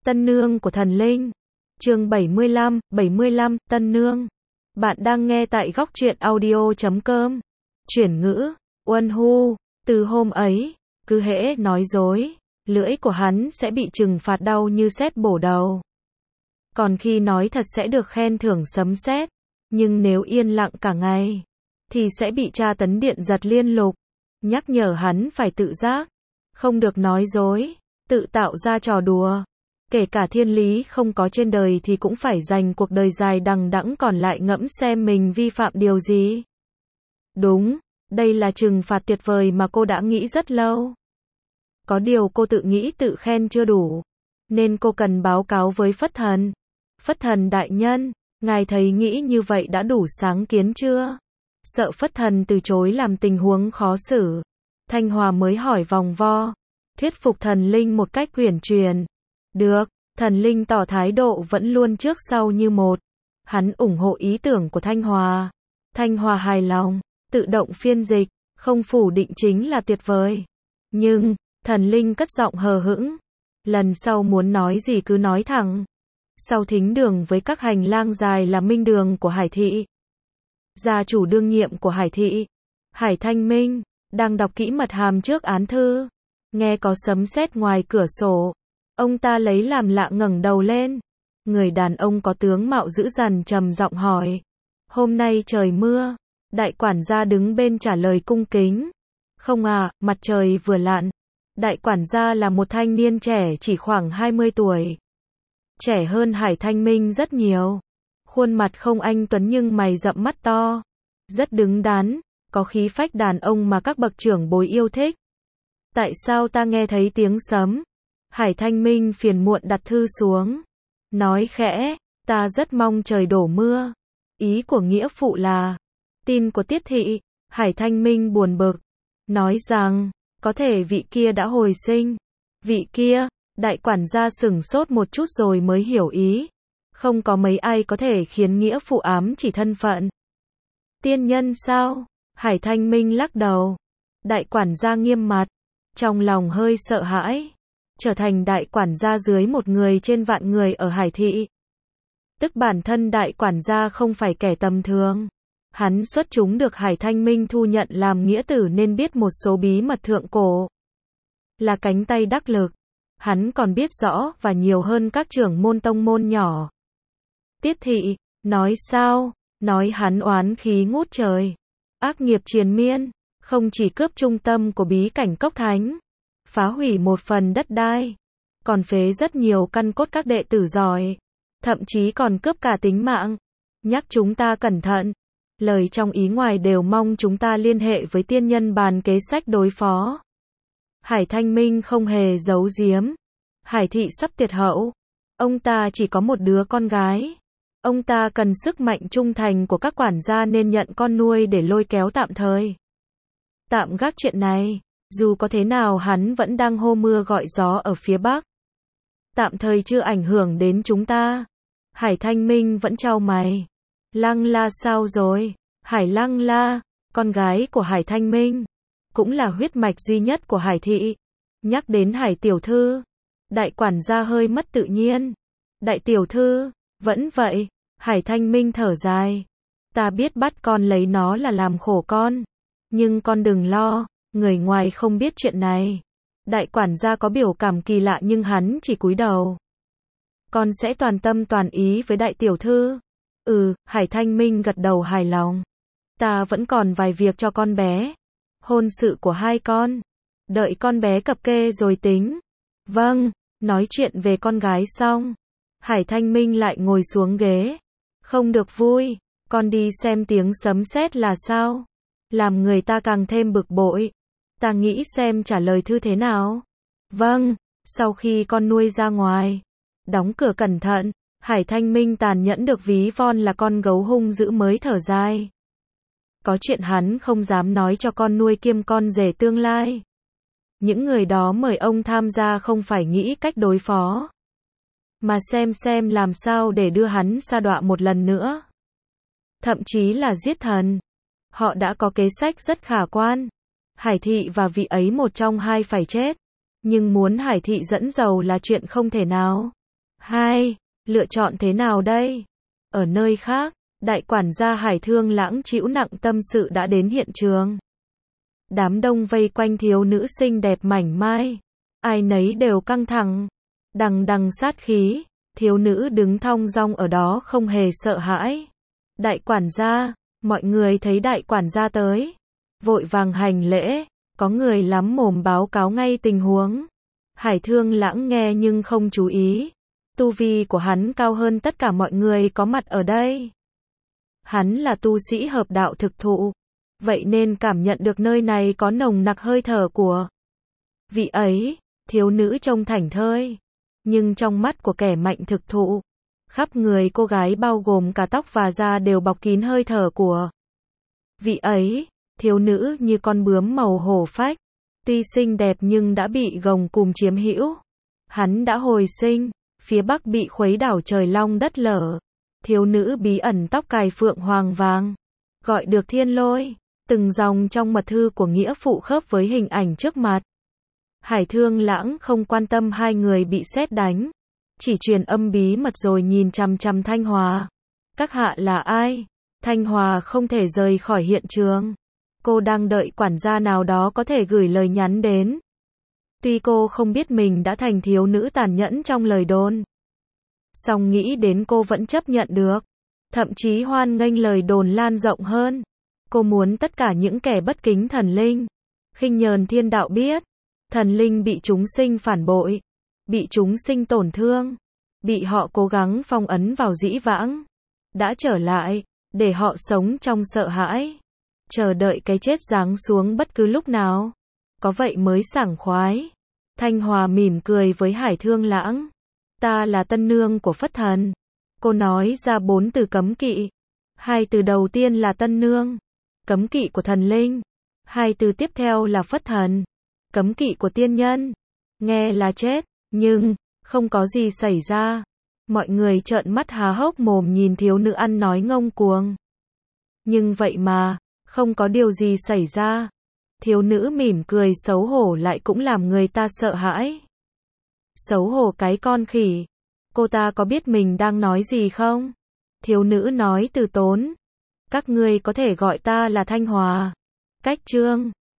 Tân nương của thần linh. Chương 75, Tân nương. Bạn đang nghe tại góc truyện audio.com. Chuyển ngữ, Uân Hu, từ hôm ấy, cứ hễ nói dối, lưỡi của hắn sẽ bị trừng phạt đau như sét bổ đầu. Còn khi nói thật sẽ được khen thưởng sấm sét, nhưng nếu yên lặng cả ngày, thì sẽ bị tra tấn điện giật liên lục. Nhắc nhở hắn phải tự giác, không được nói dối, tự tạo ra trò đùa. Kể cả thiên lý không có trên đời thì cũng phải dành cuộc đời dài đằng đẵng còn lại ngẫm xem mình vi phạm điều gì. Đúng, đây là trừng phạt tuyệt vời mà cô đã nghĩ rất lâu. Có điều cô tự nghĩ tự khen chưa đủ, nên cô cần báo cáo với Phất Thần. Phất Thần đại nhân, ngài thấy nghĩ như vậy đã đủ sáng kiến chưa? Sợ Phất Thần từ chối làm tình huống khó xử, Thanh Hòa mới hỏi vòng vo, thuyết phục thần linh một cách uyển chuyển. Được, thần linh tỏ thái độ vẫn luôn trước sau như một. Hắn ủng hộ ý tưởng của Thanh Hòa. Thanh Hòa hài lòng, tự động phiên dịch, không phủ định chính là tuyệt vời. Nhưng, thần linh cất giọng hờ hững. Lần sau muốn nói gì cứ nói thẳng. Sau thính đường với các hành lang dài là minh đường của Hải Thị. Gia chủ đương nhiệm của Hải Thị, Hải Thanh Minh, đang đọc kỹ mật hàm trước án thư. Nghe có sấm sét ngoài cửa sổ. Ông ta lấy làm lạ ngẩng đầu lên. Người đàn ông có tướng mạo dữ dằn trầm giọng hỏi. Hôm nay trời mưa. Đại quản gia đứng bên trả lời cung kính. Không à, mặt trời vừa lặn. Đại quản gia là một thanh niên trẻ chỉ khoảng 20 tuổi. Trẻ hơn Hải Thanh Minh rất nhiều. Khuôn mặt không anh tuấn nhưng mày rậm mắt to. Rất đứng đắn, có khí phách đàn ông mà các bậc trưởng bối yêu thích. Tại sao ta nghe thấy tiếng sấm? Hải Thanh Minh phiền muộn đặt thư xuống. Nói khẽ, ta rất mong trời đổ mưa. Ý của nghĩa phụ là tin của Tiết Thị. Hải Thanh Minh buồn bực, nói rằng có thể vị kia đã hồi sinh. Vị kia, đại quản gia sửng sốt một chút rồi mới hiểu ý. Không có mấy ai có thể khiến nghĩa phụ ám chỉ thân phận. Tiên nhân sao? Hải Thanh Minh lắc đầu. Đại quản gia nghiêm mặt, trong lòng hơi sợ hãi. Trở thành đại quản gia dưới một người trên vạn người ở Hải Thị. Tức bản thân đại quản gia không phải kẻ tầm thường. Hắn xuất chúng được Hải Thanh Minh thu nhận làm nghĩa tử nên biết một số bí mật thượng cổ. Là cánh tay đắc lực. Hắn còn biết rõ và nhiều hơn các trưởng môn tông môn nhỏ. Tiết Thị, nói sao? Nói hắn oán khí ngút trời. Ác nghiệp triền miên, không chỉ cướp trung tâm của bí cảnh Cốc Thánh, phá hủy một phần đất đai, còn phế rất nhiều căn cốt các đệ tử giỏi, thậm chí còn cướp cả tính mạng. Nhắc chúng ta cẩn thận, lời trong ý ngoài đều mong chúng ta liên hệ với tiên nhân bàn kế sách đối phó. Hải Thanh Minh không hề giấu giếm. Hải Thị sắp tuyệt hậu. Ông ta chỉ có một đứa con gái. Ông ta cần sức mạnh trung thành của các quản gia nên nhận con nuôi để lôi kéo tạm thời. Tạm gác chuyện này. Dù có thế nào hắn vẫn đang hô mưa gọi gió ở phía Bắc. Tạm thời chưa ảnh hưởng đến chúng ta. Hải Thanh Minh vẫn chau mày. Lăng La sao rồi? Hải Lăng La, con gái của Hải Thanh Minh, cũng là huyết mạch duy nhất của Hải Thị. Nhắc đến Hải tiểu thư, đại quản gia hơi mất tự nhiên. Đại tiểu thư, vẫn vậy. Hải Thanh Minh thở dài. Ta biết bắt con lấy nó là làm khổ con. Nhưng con đừng lo. Người ngoài không biết chuyện này. Đại quản gia có biểu cảm kỳ lạ nhưng hắn chỉ cúi đầu. Con sẽ toàn tâm toàn ý với đại tiểu thư. Hải Thanh Minh gật đầu hài lòng. Ta vẫn còn vài việc cho con bé. Hôn sự của hai con. Đợi con bé cập kê rồi tính. Vâng, nói chuyện về con gái xong. Hải Thanh Minh lại ngồi xuống ghế. Không được vui, con đi xem tiếng sấm sét là sao? Làm người ta càng thêm bực bội. Ta nghĩ xem trả lời thư thế nào. Vâng, sau khi con nuôi ra ngoài. Đóng cửa cẩn thận. Hải Thanh Minh tàn nhẫn được ví von là con gấu hung dữ mới thở dài. Có chuyện hắn không dám nói cho con nuôi kiêm con rể tương lai. Những người đó mời ông tham gia không phải nghĩ cách đối phó, mà xem làm sao để đưa hắn sa đọa một lần nữa. Thậm chí là giết thần. Họ đã có kế sách rất khả quan. Hải Thị và vị ấy một trong hai phải chết. Nhưng muốn Hải Thị dẫn dầu là chuyện không thể nào. 2. Lựa chọn thế nào đây? Ở nơi khác, đại quản gia Hải Thương Lãng chịu nặng tâm sự đã đến hiện trường. Đám đông vây quanh thiếu nữ xinh đẹp mảnh mai. Ai nấy đều căng thẳng. Đằng đằng sát khí. Thiếu nữ đứng thong dong ở đó không hề sợ hãi. Đại quản gia, mọi người thấy đại quản gia tới. Vội vàng hành lễ. Có người lắm mồm báo cáo ngay tình huống. Hải Thương Lãng nghe nhưng không chú ý. Tu vi của hắn cao hơn tất cả mọi người có mặt ở đây. Hắn là tu sĩ hợp đạo thực thụ. Vậy nên cảm nhận được nơi này có nồng nặc hơi thở của vị ấy. Thiếu nữ trông thảnh thơi. Nhưng trong mắt của kẻ mạnh thực thụ, khắp người cô gái bao gồm cả tóc và da đều bọc kín hơi thở của vị ấy. Thiếu nữ như con bướm màu hổ phách. Tuy xinh đẹp nhưng đã bị gồng cùm chiếm hữu. Hắn đã hồi sinh. Phía bắc bị khuấy đảo trời long đất lở. Thiếu nữ bí ẩn tóc cài phượng hoàng vàng. Gọi được thiên lôi. Từng dòng trong mật thư của nghĩa phụ khớp với hình ảnh trước mặt. Hải Thương Lãng không quan tâm hai người bị sét đánh. Chỉ truyền âm bí mật rồi nhìn chằm chằm Thanh Hòa. Các hạ là ai? Thanh Hòa không thể rời khỏi hiện trường. Cô đang đợi quản gia nào đó có thể gửi lời nhắn đến. Tuy cô không biết mình đã thành thiếu nữ tàn nhẫn trong lời đồn. Song nghĩ đến cô vẫn chấp nhận được. Thậm chí hoan nghênh lời đồn lan rộng hơn. Cô muốn tất cả những kẻ bất kính thần linh, khinh nhờn thiên đạo biết. Thần linh bị chúng sinh phản bội. Bị chúng sinh tổn thương. Bị họ cố gắng phong ấn vào dĩ vãng. Đã trở lại, để họ sống trong sợ hãi. Chờ đợi cái chết giáng xuống bất cứ lúc nào. Có vậy mới sảng khoái. Thanh Hòa mỉm cười với Hải Thương Lãng. Ta là tân nương của Phất Thần. Cô nói ra 4 từ cấm kỵ. 2 từ đầu tiên là tân nương. Cấm kỵ của thần linh. 2 từ tiếp theo là Phất Thần. Cấm kỵ của tiên nhân. Nghe là chết, nhưng không có gì xảy ra. Mọi người trợn mắt há hốc mồm nhìn thiếu nữ ăn nói ngông cuồng. Nhưng vậy mà, không có điều gì xảy ra. Thiếu nữ mỉm cười xấu hổ lại cũng làm người ta sợ hãi. Xấu hổ cái con khỉ. Cô ta có biết mình đang nói gì không? Thiếu nữ nói từ tốn. Các ngươi có thể gọi ta là Thanh Hòa. Cách chương